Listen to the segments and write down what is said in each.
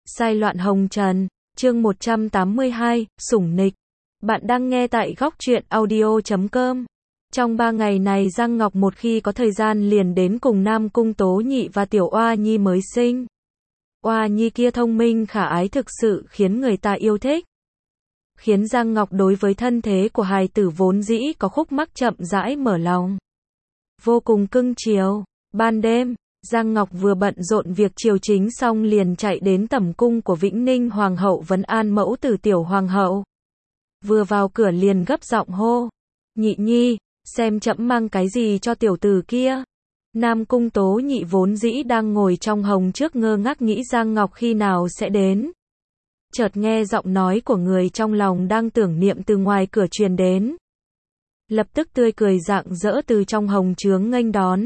Sai loạn hồng trần, chương 182, sủng nịch. Bạn đang nghe tại góc truyện audio.com. Trong 3 ngày này Giang Ngọc một khi có thời gian liền đến cùng Nam Cung Tố Nhị và Tiểu Oa Nhi mới sinh. Oa Nhi kia thông minh khả ái thực sự khiến người ta yêu thích. Khiến Giang Ngọc đối với thân thế của hài tử vốn dĩ có khúc mắc chậm rãi mở lòng. Vô cùng cưng chiều. Ban đêm, Giang Ngọc vừa bận rộn việc triều chính xong liền chạy đến tẩm cung của Vĩnh Ninh Hoàng hậu vấn an mẫu tử Tiểu Hoàng hậu. Vừa vào cửa liền gấp giọng hô. Nhị Nhi, xem trẫm mang cái gì cho tiểu tử kia. Nam Cung Tố Nhị vốn dĩ đang ngồi trong hồng trước ngơ ngác nghĩ Giang Ngọc khi nào sẽ đến. Chợt nghe giọng nói của người trong lòng đang tưởng niệm từ ngoài cửa truyền đến. Lập tức tươi cười rạng rỡ từ trong hồng trướng nghênh đón.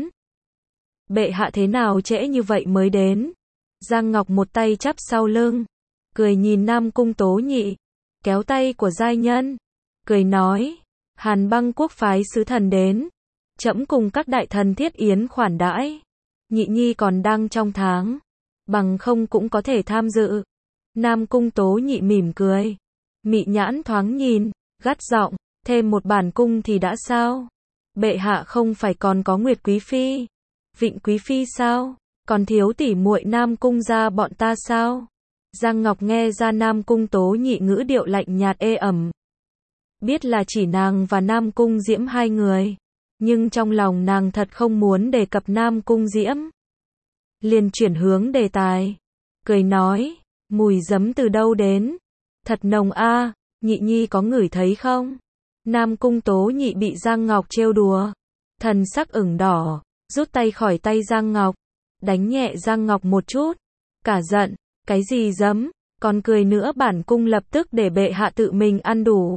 Bệ hạ thế nào trễ như vậy mới đến? Giang Ngọc một tay chắp sau lưng, cười nhìn Nam Cung Tố Nhị, kéo tay của giai nhân, cười nói, Hàn Băng quốc phái sứ thần đến, trẫm cùng các đại thần thiết yến khoản đãi. Nhị Nhi còn đang trong tháng, bằng không cũng có thể tham dự. Nam Cung Tố Nhị mỉm cười, mị nhãn thoáng nhìn, gắt giọng, thêm một bản cung thì đã sao? Bệ hạ không phải còn có Nguyệt Quý Phi, Vịnh Quý Phi sao? Còn thiếu tỉ muội Nam Cung gia bọn ta sao? Giang Ngọc nghe ra Nam Cung Tố Nhị ngữ điệu lạnh nhạt ê ẩm. Biết là chỉ nàng và Nam Cung Diễm hai người, nhưng trong lòng nàng thật không muốn đề cập Nam Cung Diễm. Liền chuyển hướng đề tài, cười nói, mùi giấm từ đâu đến? Thật nồng a, Nhị Nhi có ngửi thấy không? Nam Cung Tố Nhị bị Giang Ngọc trêu đùa, thần sắc ửng đỏ, rút tay khỏi tay Giang Ngọc, đánh nhẹ Giang Ngọc một chút, cả giận, cái gì giấm, còn cười nữa bản cung lập tức để bệ hạ tự mình ăn đủ.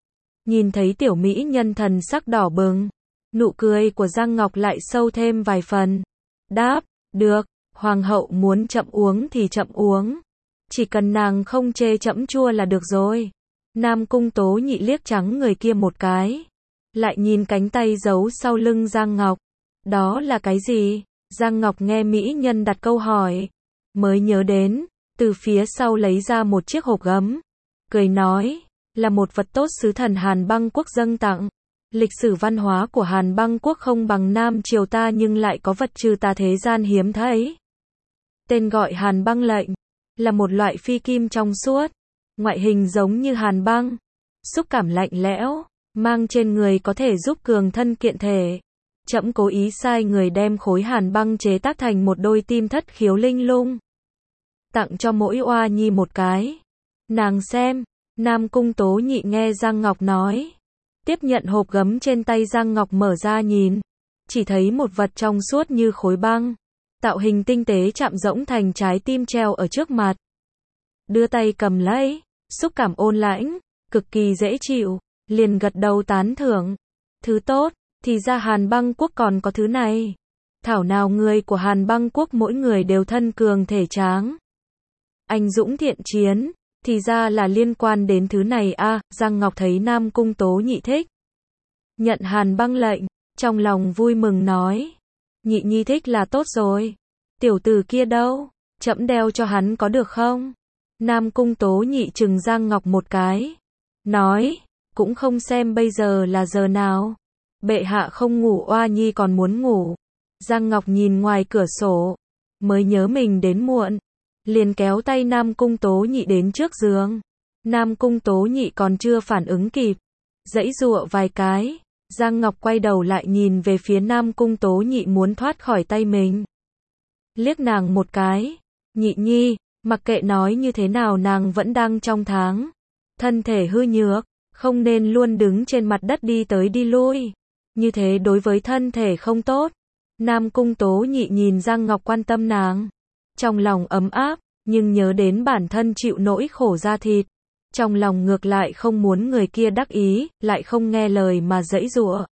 Nhìn thấy tiểu mỹ nhân thần sắc đỏ bừng, nụ cười của Giang Ngọc lại sâu thêm vài phần. Đáp, được, hoàng hậu muốn chậm uống thì chậm uống, chỉ cần nàng không chê trẫm chua là được rồi. Nam Cung Tố Nhị liếc trắng người kia một cái, lại nhìn cánh tay giấu sau lưng Giang Ngọc. Đó là cái gì? Giang Ngọc nghe mỹ nhân đặt câu hỏi, mới nhớ đến, từ phía sau lấy ra một chiếc hộp gấm, cười nói, là một vật tốt sứ thần Hàn Băng quốc dâng tặng. Lịch sử văn hóa của Hàn Băng quốc không bằng Nam triều ta nhưng lại có vật trừ tà thế gian hiếm thấy. Tên gọi Hàn Băng lệnh, là một loại phi kim trong suốt, ngoại hình giống như hàn băng, xúc cảm lạnh lẽo, mang trên người có thể giúp cường thân kiện thể. Trẫm cố ý sai người đem khối hàn băng chế tác thành một đôi tim thất khiếu linh lung, tặng cho mỗi oa nhi một cái. Nàng xem. Nam Cung Tố Nhị nghe Giang Ngọc nói, tiếp nhận hộp gấm trên tay Giang Ngọc mở ra nhìn, chỉ thấy một vật trong suốt như khối băng, tạo hình tinh tế chạm rỗng thành trái tim treo ở trước mặt. Đưa tay cầm lấy, xúc cảm ôn lãnh, cực kỳ dễ chịu, liền gật đầu tán thưởng. Thứ tốt, thì ra Hàn Băng quốc còn có thứ này. Thảo nào người của Hàn Băng quốc mỗi người đều thân cường thể tráng, anh dũng thiện chiến, thì ra là liên quan đến thứ này a. Giang Ngọc thấy Nam Cung Tố Nhị thích nhận Hàn Băng lệnh, trong lòng vui mừng nói, Nhị Nhi thích là tốt rồi. Tiểu tử kia đâu? Trẫm đeo cho hắn có được không? Nam Cung Tố Nhị trừng Giang Ngọc một cái, nói, cũng không xem bây giờ là giờ nào. Bệ hạ không ngủ oa nhi còn muốn ngủ. Giang Ngọc nhìn ngoài cửa sổ, mới nhớ mình đến muộn, liền kéo tay Nam Cung Tố Nhị đến trước giường. Nam Cung Tố Nhị còn chưa phản ứng kịp, giãy giụa vài cái, Giang Ngọc quay đầu lại nhìn về phía Nam Cung Tố Nhị muốn thoát khỏi tay mình. Liếc nàng một cái, Nhị Nhi, mặc kệ nói như thế nào nàng vẫn đang trong tháng, thân thể hư nhược, không nên luôn đứng trên mặt đất đi tới đi lui, như thế đối với thân thể không tốt. Nam Cung Tố Nhị nhìn Giang Ngọc quan tâm nàng, trong lòng ấm áp, nhưng nhớ đến bản thân chịu nỗi khổ da thịt, trong lòng ngược lại không muốn người kia đắc ý, lại không nghe lời mà giãy giụa.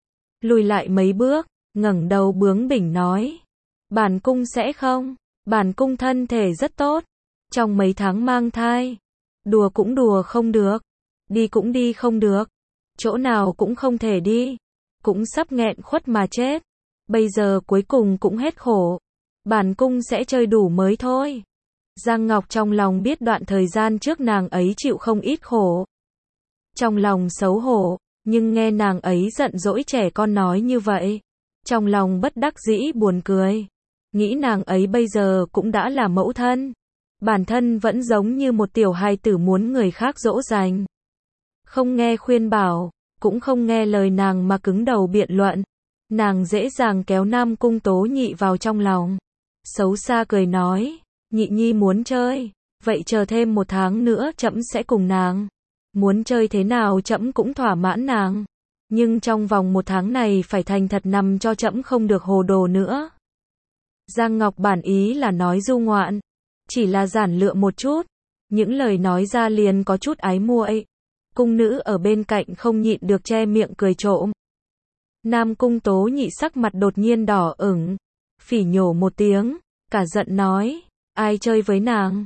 Lùi lại mấy bước, ngẩng đầu bướng bỉnh nói, bản cung sẽ không, bản cung thân thể rất tốt, trong mấy tháng mang thai, đùa cũng đùa không được, đi cũng đi không được, chỗ nào cũng không thể đi, cũng sắp nghẹn khuất mà chết, bây giờ cuối cùng cũng hết khổ, bản cung sẽ chơi đủ mới thôi. Giang Ngọc trong lòng biết đoạn thời gian trước nàng ấy chịu không ít khổ. Trong lòng xấu hổ, nhưng nghe nàng ấy giận dỗi trẻ con nói như vậy. Trong lòng bất đắc dĩ buồn cười. Nghĩ nàng ấy bây giờ cũng đã là mẫu thân. Bản thân vẫn giống như một tiểu hài tử muốn người khác dỗ dành. Không nghe khuyên bảo, cũng không nghe lời nàng mà cứng đầu biện luận. Nàng dễ dàng kéo Nam Cung Tố Nhị vào trong lòng. Xấu xa cười nói, Nhị Nhi muốn chơi, vậy chờ thêm 1 tháng nữa trẫm sẽ cùng nàng. Muốn chơi thế nào trẫm cũng thỏa mãn nàng. Nhưng trong vòng 1 tháng này phải thành thật nằm cho trẫm không được hồ đồ nữa. Giang Ngọc bản ý là nói du ngoạn, chỉ là giản lựa một chút. Những lời nói ra liền có chút ái muội. Cung nữ ở bên cạnh không nhịn được che miệng cười trộm. Nam Cung Tố Nhị sắc mặt đột nhiên đỏ ửng, phỉ nhổ một tiếng, cả giận nói, ai chơi với nàng,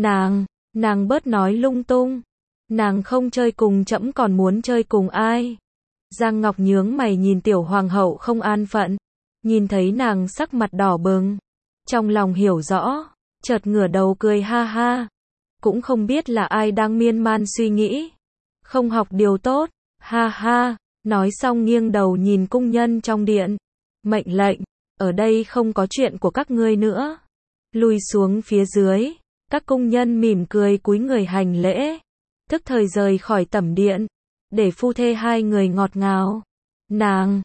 nàng bớt nói lung tung, nàng không chơi cùng trẫm còn muốn chơi cùng ai. Giang Ngọc nhướng mày nhìn tiểu hoàng hậu không an phận, nhìn thấy nàng sắc mặt đỏ bừng, trong lòng hiểu rõ, chợt ngửa đầu cười ha ha, cũng không biết là ai đang miên man suy nghĩ, không học điều tốt, ha ha. Nói xong nghiêng đầu nhìn cung nhân trong điện. Mệnh lệnh, ở đây không có chuyện của các ngươi nữa. Lùi xuống phía dưới. Các cung nhân mỉm cười cúi người hành lễ. Tức thời rời khỏi tẩm điện. Để phu thê hai người ngọt ngào. Nàng,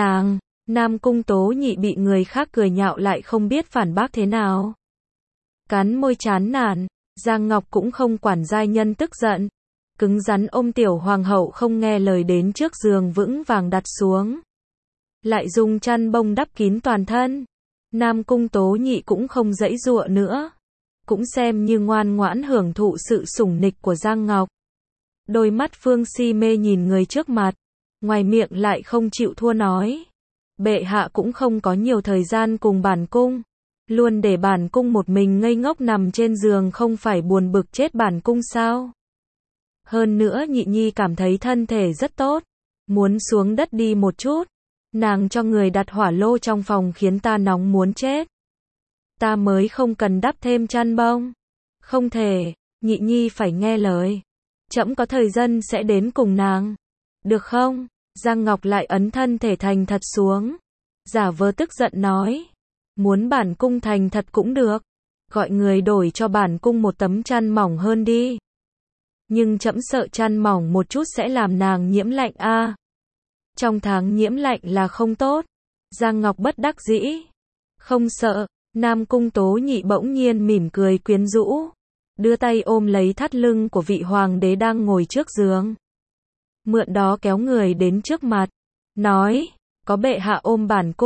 Nam Cung Tố Nhị bị người khác cười nhạo lại không biết phản bác thế nào. Cắn môi chán nản. Giang Ngọc cũng không quản giai nhân tức giận. Cứng rắn ôm tiểu hoàng hậu không nghe lời đến trước giường vững vàng đặt xuống. Lại dùng chăn bông đắp kín toàn thân. Nam Cung Tố Nhị cũng không giãy giụa nữa. Cũng xem như ngoan ngoãn hưởng thụ sự sủng nịch của Giang Ngọc. Đôi mắt Phương si mê nhìn người trước mặt. Ngoài miệng lại không chịu thua nói. Bệ hạ cũng không có nhiều thời gian cùng bản cung. Luôn để bản cung một mình ngây ngốc nằm trên giường không phải buồn bực chết bản cung sao? Hơn nữa Nhị Nhi cảm thấy thân thể rất tốt, muốn xuống đất đi một chút. Nàng cho người đặt hỏa lô trong phòng khiến ta nóng muốn chết. Ta mới không cần đắp thêm chăn bông. Không thể, Nhị Nhi phải nghe lời. Trẫm có thời gian sẽ đến cùng nàng. Được không? Giang Ngọc lại ấn thân thể thành thật xuống. Giả vờ tức giận nói. Muốn bản cung thành thật cũng được. Gọi người đổi cho bản cung một tấm chăn mỏng hơn đi. Nhưng trẫm sợ chăn mỏng một chút sẽ làm nàng nhiễm lạnh a. Trong tháng nhiễm lạnh là không tốt. Giang Ngọc bất đắc dĩ. Không sợ. Nam Cung Tố Nhị bỗng nhiên mỉm cười quyến rũ. Đưa tay ôm lấy thắt lưng của vị hoàng đế đang ngồi trước giường. Mượn đó kéo người đến trước mặt. Nói. Có bệ hạ ôm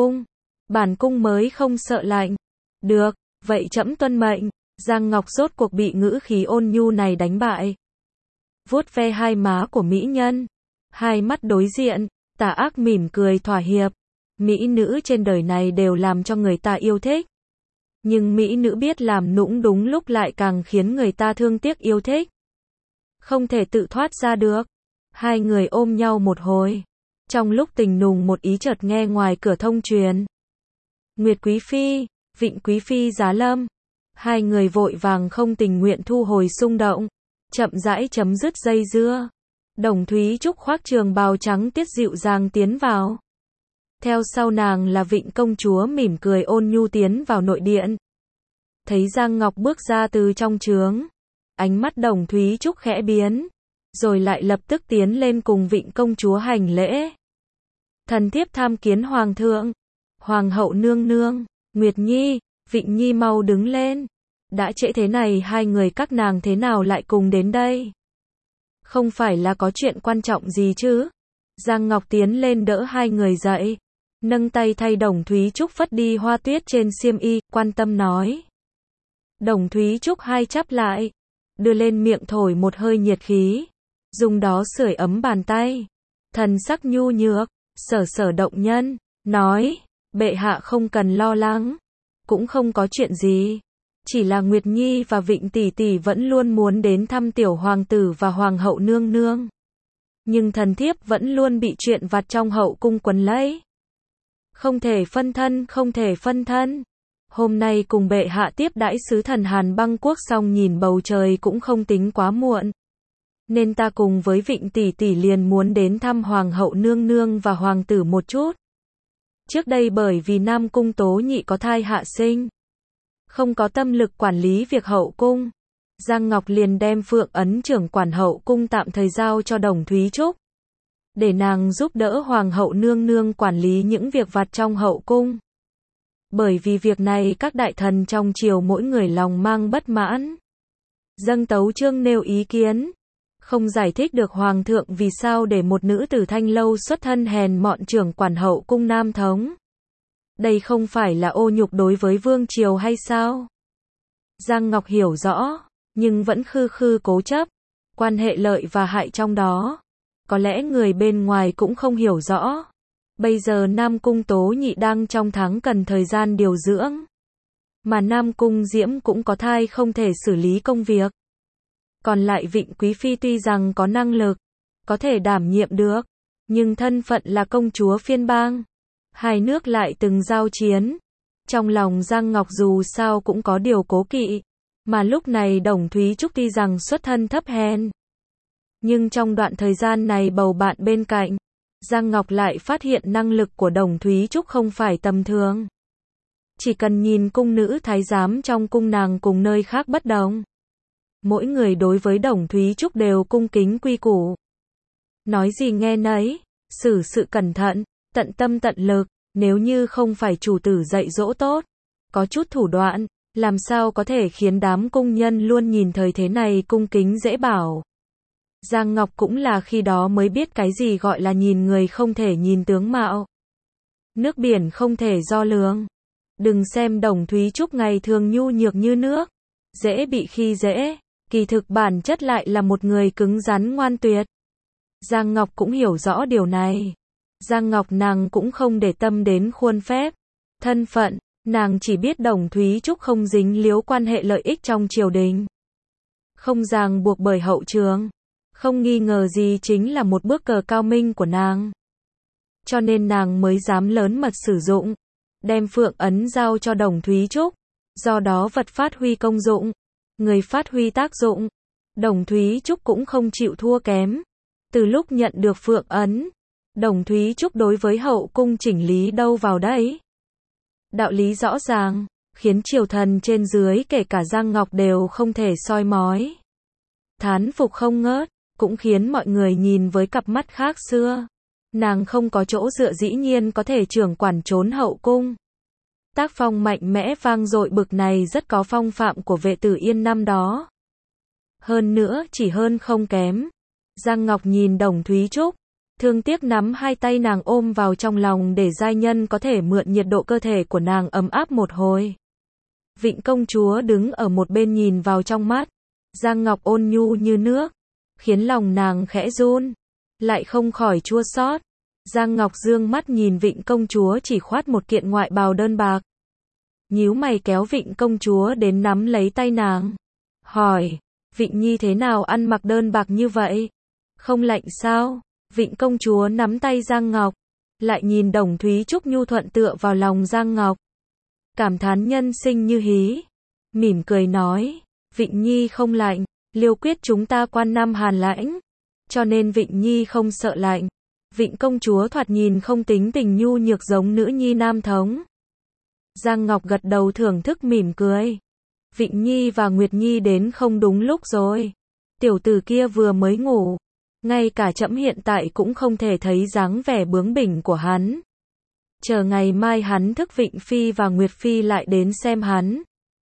bản cung mới không sợ lạnh. Được. Vậy trẫm tuân mệnh. Giang Ngọc rốt cuộc bị ngữ khí ôn nhu này đánh bại. Vuốt ve hai má của mỹ nhân. Hai mắt đối diện, tà ác mỉm cười thỏa hiệp. Mỹ nữ trên đời này đều làm cho người ta yêu thích. Nhưng mỹ nữ biết làm nũng đúng lúc lại càng khiến người ta thương tiếc yêu thích. Không thể tự thoát ra được. Hai người ôm nhau một hồi. Trong lúc tình nùng một ý chợt nghe ngoài cửa thông truyền. Nguyệt Quý Phi, Vịnh Quý Phi giá lâm. Hai người vội vàng không tình nguyện thu hồi xung động. Chậm rãi chấm dứt dây dưa. Đồng Thúy Trúc khoác trường bào trắng tiết dịu dàng tiến vào. Theo sau nàng là Vịnh công chúa mỉm cười ôn nhu tiến vào nội điện. Thấy Giang Ngọc bước ra từ trong trướng. Ánh mắt Đồng Thúy Trúc khẽ biến. Rồi lại lập tức tiến lên cùng Vịnh công chúa hành lễ. Thần thiếp tham kiến hoàng thượng. Hoàng hậu nương nương. Nguyệt Nhi, Vịnh Nhi mau đứng lên. Đã trễ thế này hai người các nàng thế nào lại cùng đến đây? Không phải là có chuyện quan trọng gì chứ? Giang Ngọc tiến lên đỡ hai người dậy. Nâng tay thay Đồng Thúy Trúc phất đi hoa tuyết trên xiêm y, quan tâm nói. Đồng Thúy Trúc hai chắp lại. Đưa lên miệng thổi một hơi nhiệt khí. Dùng đó sưởi ấm bàn tay. Thần sắc nhu nhược, sở sở động nhân. Nói, bệ hạ không cần lo lắng. Cũng không có chuyện gì. Chỉ là Nguyệt Nhi và Vịnh tỷ tỷ vẫn luôn muốn đến thăm tiểu hoàng tử và hoàng hậu nương nương. Nhưng thần thiếp vẫn luôn bị chuyện vặt trong hậu cung quấn lấy. Không thể phân thân. Hôm nay cùng bệ hạ tiếp đãi sứ thần Hàn Băng Quốc xong nhìn bầu trời cũng không tính quá muộn. Nên ta cùng với Vịnh tỷ tỷ liền muốn đến thăm Hoàng hậu nương nương và Hoàng tử một chút. Trước đây bởi vì Nam Cung Tố Nhị có thai hạ sinh, không có tâm lực quản lý việc hậu cung, Giang Ngọc liền đem Phượng Ấn trưởng quản hậu cung tạm thời giao cho Đồng Thúy Trúc, để nàng giúp đỡ Hoàng hậu nương nương quản lý những việc vặt trong hậu cung. Bởi vì việc này các đại thần trong triều mỗi người lòng mang bất mãn. Dâng tấu chương nêu ý kiến, không giải thích được Hoàng thượng vì sao để một nữ tử thanh lâu xuất thân hèn mọn trưởng quản hậu cung Nam Tống. Đây không phải là ô nhục đối với vương triều hay sao? Giang Ngọc hiểu rõ, nhưng vẫn khư khư cố chấp, quan hệ lợi và hại trong đó. Có lẽ người bên ngoài cũng không hiểu rõ. Bây giờ Nam Cung Tố Nhị đang trong tháng cần thời gian điều dưỡng. Mà Nam Cung Diễm cũng có thai không thể xử lý công việc. Còn lại Vịnh Quý Phi tuy rằng có năng lực, có thể đảm nhiệm được, nhưng thân phận là công chúa phiên bang. Hai nước lại từng giao chiến. Trong lòng Giang Ngọc dù sao cũng có điều cố kỵ. Mà lúc này Đồng Thúy Trúc tuy rằng xuất thân thấp hèn, nhưng trong đoạn thời gian này bầu bạn bên cạnh, Giang Ngọc lại phát hiện năng lực của Đồng Thúy Trúc không phải tầm thường. Chỉ cần nhìn cung nữ thái giám trong cung nàng cùng nơi khác bất đồng. Mỗi người đối với Đồng Thúy Trúc đều cung kính quy củ. Nói gì nghe nấy, xử sự cẩn thận, tận tâm tận lực, nếu như không phải chủ tử dạy dỗ tốt, có chút thủ đoạn, làm sao có thể khiến đám cung nhân luôn nhìn thời thế này cung kính dễ bảo. Giang Ngọc cũng là khi đó mới biết cái gì gọi là nhìn người không thể nhìn tướng mạo. Nước biển không thể đo lường. Đừng xem Đồng Thúy Trúc ngày thường nhu nhược như nước, dễ bị khi dễ, kỳ thực bản chất lại là một người cứng rắn ngoan tuyệt. Giang Ngọc cũng hiểu rõ điều này. Giang Ngọc nàng cũng không để tâm đến khuôn phép, thân phận, nàng chỉ biết Đồng Thúy Trúc không dính líu quan hệ lợi ích trong triều đình, không ràng buộc bởi hậu trường, không nghi ngờ gì chính là một bước cờ cao minh của nàng. Cho nên nàng mới dám lớn mật sử dụng, đem Phượng Ấn giao cho Đồng Thúy Trúc, do đó vật phát huy công dụng, người phát huy tác dụng. Đồng Thúy Trúc cũng không chịu thua kém. Từ lúc nhận được Phượng Ấn, Đồng Thúy Trúc đối với hậu cung chỉnh lý đâu vào đấy. Đạo lý rõ ràng, khiến triều thần trên dưới kể cả Giang Ngọc đều không thể soi mói. Thán phục không ngớt, cũng khiến mọi người nhìn với cặp mắt khác xưa. Nàng không có chỗ dựa dĩ nhiên có thể trưởng quản trốn hậu cung. Tác phong mạnh mẽ vang dội bực này rất có phong phạm của Vệ Tử Yên năm đó. Hơn nữa chỉ hơn không kém. Giang Ngọc nhìn Đồng Thúy Trúc, thương tiếc nắm hai tay nàng ôm vào trong lòng để giai nhân có thể mượn nhiệt độ cơ thể của nàng ấm áp một hồi. Vịnh công chúa đứng ở một bên nhìn vào trong mắt. Giang Ngọc ôn nhu như nước, khiến lòng nàng khẽ run, lại không khỏi chua xót. Giang Ngọc dương mắt nhìn Vịnh công chúa chỉ khoác một kiện ngoại bào đơn bạc. Nhíu mày kéo Vịnh công chúa đến nắm lấy tay nàng. Hỏi, Vịnh Nhi thế nào ăn mặc đơn bạc như vậy? Không lạnh sao? Vịnh công chúa nắm tay Giang Ngọc, lại nhìn Đồng Thúy Trúc nhu thuận tựa vào lòng Giang Ngọc. Cảm thán nhân sinh như hí. Mỉm cười nói, Vịnh Nhi không lạnh, Liêu quyết chúng ta quan năm hàn lãnh, cho nên Vịnh Nhi không sợ lạnh. Vịnh công chúa thoạt nhìn không tính tình nhu nhược giống nữ nhi Nam Tống. Giang Ngọc gật đầu thưởng thức mỉm cười. Vịnh Nhi và Nguyệt Nhi đến không đúng lúc rồi. Tiểu tử kia vừa mới ngủ, ngay cả trẫm hiện tại cũng không thể thấy dáng vẻ bướng bỉnh của hắn. Chờ ngày mai hắn thức Vịnh Phi và Nguyệt Phi lại đến xem hắn.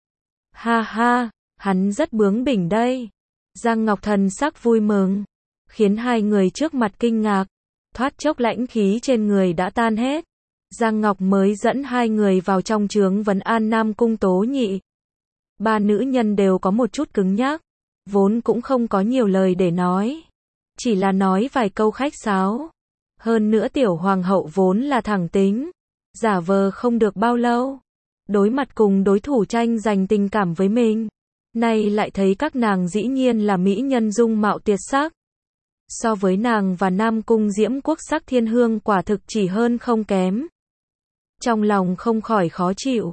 Ha ha, hắn rất bướng bỉnh đây. Giang Ngọc thần sắc vui mừng, khiến hai người trước mặt kinh ngạc. Thoát chốc lãnh khí trên người đã tan hết. Giang Ngọc mới dẫn hai người vào trong trướng vấn an Nam Cung Tố Nhị. Ba nữ nhân đều có một chút cứng nhắc, vốn cũng không có nhiều lời để nói, chỉ là nói vài câu khách sáo. Hơn nữa tiểu hoàng hậu vốn là thẳng tính, giả vờ không được bao lâu, đối mặt cùng đối thủ tranh giành tình cảm với mình, nay lại thấy các nàng dĩ nhiên là mỹ nhân dung mạo tuyệt sắc. So với nàng và Nam Cung Diễm quốc sắc thiên hương quả thực chỉ hơn không kém. Trong lòng không khỏi khó chịu.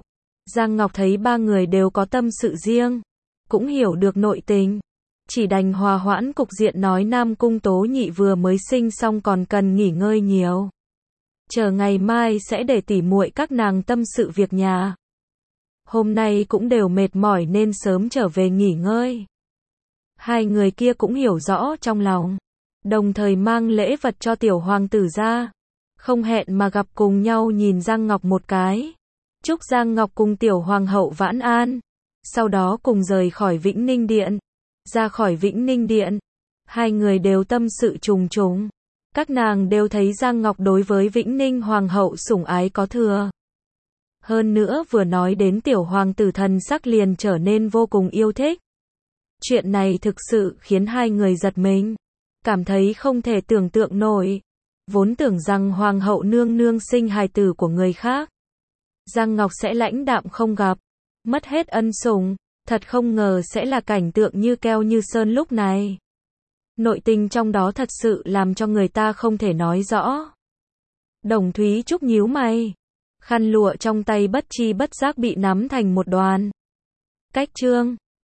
Giang Ngọc thấy ba người đều có tâm sự riêng, cũng hiểu được nội tình, chỉ đành hòa hoãn cục diện nói Nam Cung Tố Nhị vừa mới sinh xong còn cần nghỉ ngơi nhiều. Chờ ngày mai sẽ để tỉ muội các nàng tâm sự việc nhà. Hôm nay cũng đều mệt mỏi nên sớm trở về nghỉ ngơi. Hai người kia cũng hiểu rõ trong lòng, đồng thời mang lễ vật cho tiểu hoàng tử ra. Không hẹn mà gặp cùng nhau nhìn Giang Ngọc một cái. Chúc Giang Ngọc cùng tiểu hoàng hậu vãn an. Sau đó cùng rời khỏi Vĩnh Ninh Điện. Ra khỏi Vĩnh Ninh Điện, hai người đều tâm sự trùng trùng. Các nàng đều thấy Giang Ngọc đối với Vĩnh Ninh hoàng hậu sủng ái có thừa. Hơn nữa vừa nói đến tiểu hoàng tử thần sắc liền trở nên vô cùng yêu thích. Chuyện này thực sự khiến hai người giật mình, cảm thấy không thể tưởng tượng nổi. Vốn tưởng rằng hoàng hậu nương nương sinh hài tử của người khác, Giang Ngọc sẽ lãnh đạm không gặp, mất hết ân sủng, thật không ngờ sẽ là cảnh tượng như keo như sơn lúc này. Nội tình trong đó thật sự làm cho người ta không thể nói rõ. Đồng Thúy Trúc nhíu mày, khăn lụa trong tay bất chi bất giác bị nắm thành một đoàn. Cách chương